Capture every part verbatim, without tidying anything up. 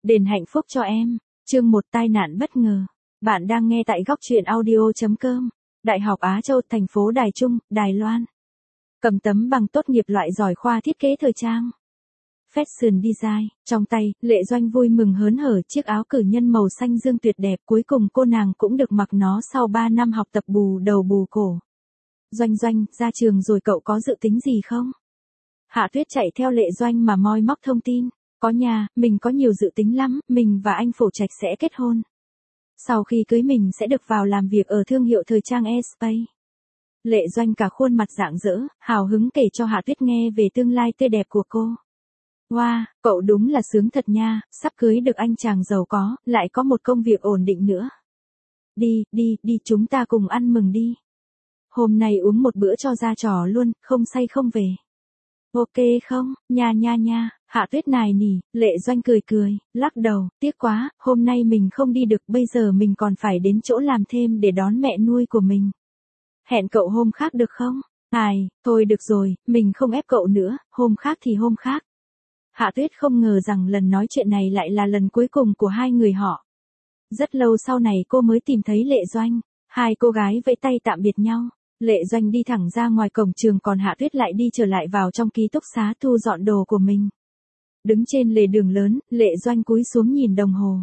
Đền hạnh phúc cho em. Chương một tai nạn bất ngờ. Bạn đang nghe tại góc truyện audio chấm com. Đại học Á Châu, thành phố Đài Trung, Đài Loan. Cầm tấm bằng tốt nghiệp loại giỏi khoa thiết kế thời trang. Fashion Design, trong tay, Lệ Doanh vui mừng hớn hở chiếc áo cử nhân màu xanh dương tuyệt đẹp, cuối cùng cô nàng cũng được mặc nó sau ba năm học tập bù đầu bù cổ. Doanh Doanh, ra trường rồi cậu có dự tính gì không? Hạ Tuyết chạy theo Lệ Doanh mà moi móc thông tin. Có nhà, mình có nhiều dự tính lắm, mình và anh Phổ Trạch sẽ kết hôn. Sau khi cưới mình sẽ được vào làm việc ở thương hiệu thời trang Espace. Lệ Doanh cả khuôn mặt rạng rỡ, hào hứng kể cho Hạ Tuyết nghe về tương lai tươi đẹp của cô. Wow, cậu đúng là sướng thật nha, sắp cưới được anh chàng giàu có, lại có một công việc ổn định nữa. Đi, đi, đi chúng ta cùng ăn mừng đi. Hôm nay uống một bữa cho ra trò luôn, không say không về. Ok không, nha nha nha, Hạ Tuyết nài nỉ, Lệ Doanh cười cười, lắc đầu, tiếc quá, hôm nay mình không đi được, bây giờ mình còn phải đến chỗ làm thêm để đón mẹ nuôi của mình. Hẹn cậu hôm khác được không? Ai, thôi được rồi, mình không ép cậu nữa, hôm khác thì hôm khác. Hạ Tuyết không ngờ rằng lần nói chuyện này lại là lần cuối cùng của hai người họ. Rất lâu sau này cô mới tìm thấy Lệ Doanh, hai cô gái vẫy tay tạm biệt nhau. Lệ Doanh đi thẳng ra ngoài cổng trường, còn Hạ Tuyết lại đi trở lại vào trong ký túc xá thu dọn đồ của mình. Đứng trên lề đường lớn, Lệ Doanh cúi xuống nhìn đồng hồ.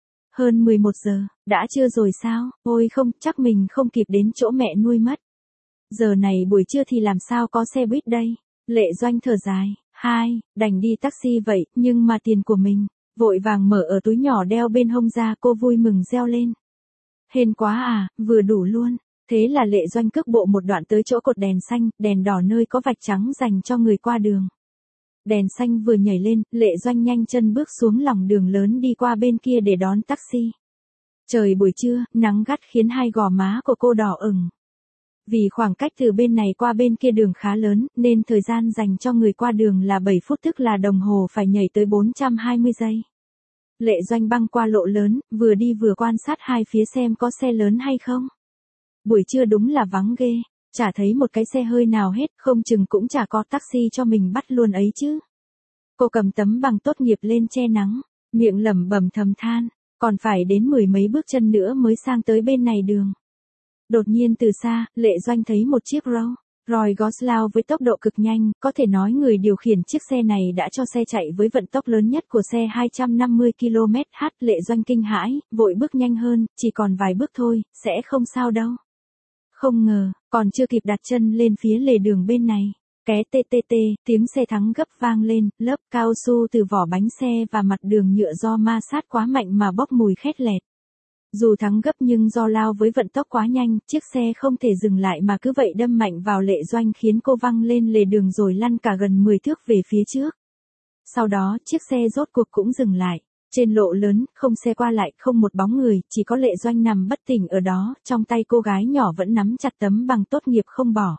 Hơn mười một giờ, đã trưa rồi sao? Ôi không, chắc mình không kịp đến chỗ mẹ nuôi mất. Giờ này buổi trưa thì làm sao có xe buýt đây? Lệ Doanh thở dài, hai, đành đi taxi vậy, nhưng mà tiền của mình. Vội vàng mở ở túi nhỏ đeo bên hông ra, cô vui mừng reo lên. Hên quá à, vừa đủ luôn. Thế là Lệ Doanh cước bộ một đoạn tới chỗ cột đèn xanh, đèn đỏ nơi có vạch trắng dành cho người qua đường. Đèn xanh vừa nhảy lên, Lệ Doanh nhanh chân bước xuống lòng đường lớn đi qua bên kia để đón taxi. Trời buổi trưa, nắng gắt khiến hai gò má của cô đỏ ửng. Vì khoảng cách từ bên này qua bên kia đường khá lớn, nên thời gian dành cho người qua đường là bảy phút, tức là đồng hồ phải nhảy tới bốn trăm hai mươi giây. Lệ Doanh băng qua lộ lớn, vừa đi vừa quan sát hai phía xem có xe lớn hay không. Buổi trưa đúng là vắng ghê, chả thấy một cái xe hơi nào hết, không chừng cũng chả có taxi cho mình bắt luôn ấy chứ. Cô cầm tấm bằng tốt nghiệp lên che nắng, miệng lẩm bẩm thầm than, còn phải đến mười mấy bước chân nữa mới sang tới bên này đường. Đột nhiên từ xa, Lệ Doanh thấy một chiếc Rolls Royce lao với tốc độ cực nhanh, có thể nói người điều khiển chiếc xe này đã cho xe chạy với vận tốc lớn nhất của xe hai trăm năm mươi ki lô mét trên giờ. Lệ Doanh kinh hãi, vội bước nhanh hơn, chỉ còn vài bước thôi, sẽ không sao đâu. Không ngờ, còn chưa kịp đặt chân lên phía lề đường bên này, ké tê tê tê, tiếng xe thắng gấp vang lên, lớp cao su từ vỏ bánh xe và mặt đường nhựa do ma sát quá mạnh mà bốc mùi khét lẹt. Dù thắng gấp nhưng do lao với vận tốc quá nhanh, chiếc xe không thể dừng lại mà cứ vậy đâm mạnh vào Lệ Doanh khiến cô văng lên lề đường rồi lăn cả gần mười thước về phía trước. Sau đó, chiếc xe rốt cuộc cũng dừng lại. Trên lộ lớn, không xe qua lại, không một bóng người, chỉ có Lệ Doanh nằm bất tỉnh ở đó, trong tay cô gái nhỏ vẫn nắm chặt tấm bằng tốt nghiệp không bỏ.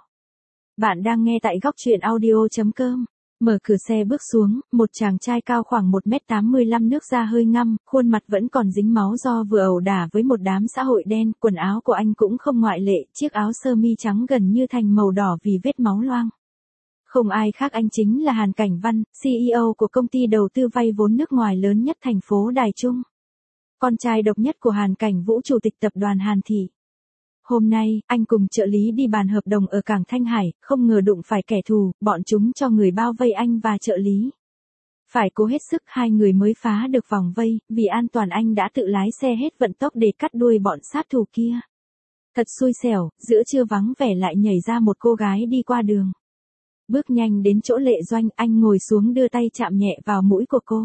Bạn đang nghe tại góc truyện audio chấm com. Mở cửa xe bước xuống, một chàng trai cao khoảng một mét tám mươi lăm, nước da hơi ngăm, khuôn mặt vẫn còn dính máu do vừa ẩu đả với một đám xã hội đen, quần áo của anh cũng không ngoại lệ, chiếc áo sơ mi trắng gần như thành màu đỏ vì vết máu loang. Không ai khác anh chính là Hàn Cảnh Văn, xê e ô của công ty đầu tư vay vốn nước ngoài lớn nhất thành phố Đài Trung. Con trai độc nhất của Hàn Cảnh Vũ, chủ tịch tập đoàn Hàn Thị. Hôm nay, anh cùng trợ lý đi bàn hợp đồng ở cảng Thanh Hải, không ngờ đụng phải kẻ thù, bọn chúng cho người bao vây anh và trợ lý. Phải cố hết sức hai người mới phá được vòng vây, vì an toàn anh đã tự lái xe hết vận tốc để cắt đuôi bọn sát thủ kia. Thật xui xẻo, giữa trưa vắng vẻ lại nhảy ra một cô gái đi qua đường. Bước nhanh đến chỗ Lệ Doanh, anh ngồi xuống đưa tay chạm nhẹ vào mũi của cô.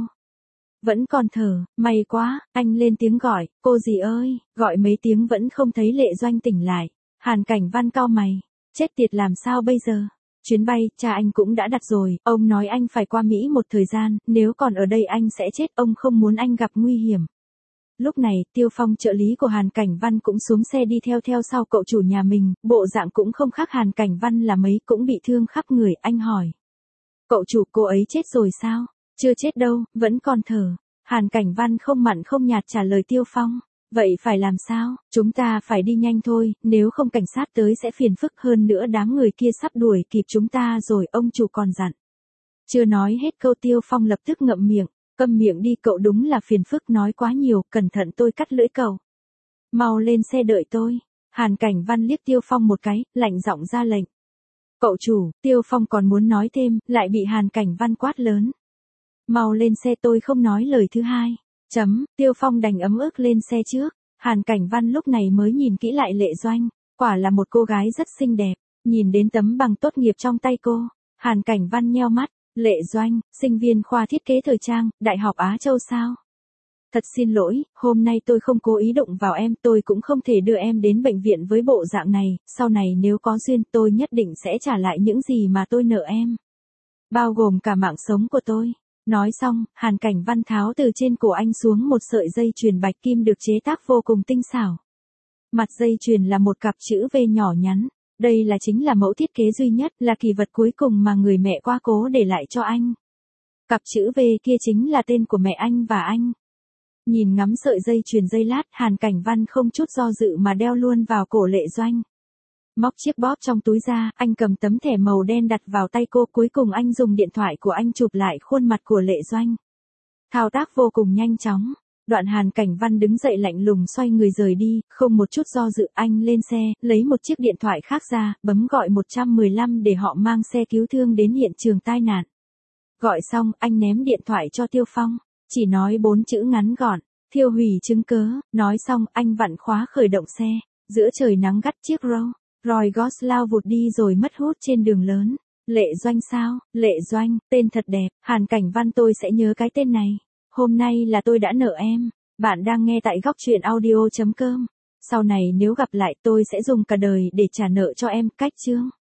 Vẫn còn thở, may quá, anh lên tiếng gọi, cô gì ơi, gọi mấy tiếng vẫn không thấy Lệ Doanh tỉnh lại. Hàn Cảnh Văn cau mày, chết tiệt làm sao bây giờ? Chuyến bay, cha anh cũng đã đặt rồi, ông nói anh phải qua Mỹ một thời gian, nếu còn ở đây anh sẽ chết, ông không muốn anh gặp nguy hiểm. Lúc này, Tiêu Phong trợ lý của Hàn Cảnh Văn cũng xuống xe đi theo theo sau cậu chủ nhà mình, bộ dạng cũng không khác Hàn Cảnh Văn là mấy, cũng bị thương khắp người, anh hỏi. Cậu chủ, cô ấy chết rồi sao? Chưa chết đâu, vẫn còn thở. Hàn Cảnh Văn không mặn không nhạt trả lời Tiêu Phong. Vậy phải làm sao? Chúng ta phải đi nhanh thôi, nếu không cảnh sát tới sẽ phiền phức, hơn nữa đám người kia sắp đuổi kịp chúng ta rồi, ông chủ còn dặn. Chưa nói hết câu Tiêu Phong lập tức ngậm miệng. Câm miệng đi, cậu đúng là phiền phức, nói quá nhiều, cẩn thận tôi cắt lưỡi cậu. Mau lên xe đợi tôi. Hàn Cảnh Văn liếc Tiêu Phong một cái, lạnh giọng ra lệnh. Cậu chủ, Tiêu Phong còn muốn nói thêm, lại bị Hàn Cảnh Văn quát lớn. Mau lên xe, tôi không nói lời thứ hai. Chấm, Tiêu Phong đành ấm ức lên xe trước. Hàn Cảnh Văn lúc này mới nhìn kỹ lại Lệ Doanh, quả là một cô gái rất xinh đẹp. Nhìn đến tấm bằng tốt nghiệp trong tay cô, Hàn Cảnh Văn nheo mắt. Lệ Doanh, sinh viên khoa thiết kế thời trang, Đại học Á Châu sao? Thật xin lỗi, hôm nay tôi không cố ý đụng vào em, tôi cũng không thể đưa em đến bệnh viện với bộ dạng này, sau này nếu có duyên tôi nhất định sẽ trả lại những gì mà tôi nợ em. Bao gồm cả mạng sống của tôi. Nói xong, Hàn Cảnh Văn tháo từ trên cổ anh xuống một sợi dây chuyền bạch kim được chế tác vô cùng tinh xảo. Mặt dây chuyền là một cặp chữ V nhỏ nhắn. Đây là chính là mẫu thiết kế duy nhất, là kỳ vật cuối cùng mà người mẹ quá cố để lại cho anh. Cặp chữ V kia chính là tên của mẹ anh và anh. Nhìn ngắm sợi dây chuyền giây lát, Hàn Cảnh Văn không chút do dự mà đeo luôn vào cổ Lệ Doanh. Móc chiếc bóp trong túi ra, anh cầm tấm thẻ màu đen đặt vào tay cô, cuối cùng anh dùng điện thoại của anh chụp lại khuôn mặt của Lệ Doanh. Thao tác vô cùng nhanh chóng. Đoạn Hàn Cảnh Văn đứng dậy lạnh lùng xoay người rời đi, không một chút do dự, anh lên xe, lấy một chiếc điện thoại khác ra, bấm gọi một một năm để họ mang xe cứu thương đến hiện trường tai nạn. Gọi xong, anh ném điện thoại cho Tiêu Phong, chỉ nói bốn chữ ngắn gọn, thiêu hủy chứng cớ. Nói xong, anh vặn khóa khởi động xe. Giữa trời nắng gắt, chiếc Rolls Royce Ghost lao vụt đi rồi mất hút trên đường lớn. Lệ Doanh sao? Lệ Doanh, tên thật đẹp, Hàn Cảnh Văn, tôi sẽ nhớ cái tên này. Hôm nay là tôi đã nợ em. Bạn đang nghe tại góc truyện audio chấm com. Sau này nếu gặp lại tôi sẽ dùng cả đời để trả nợ cho em. Cách chương.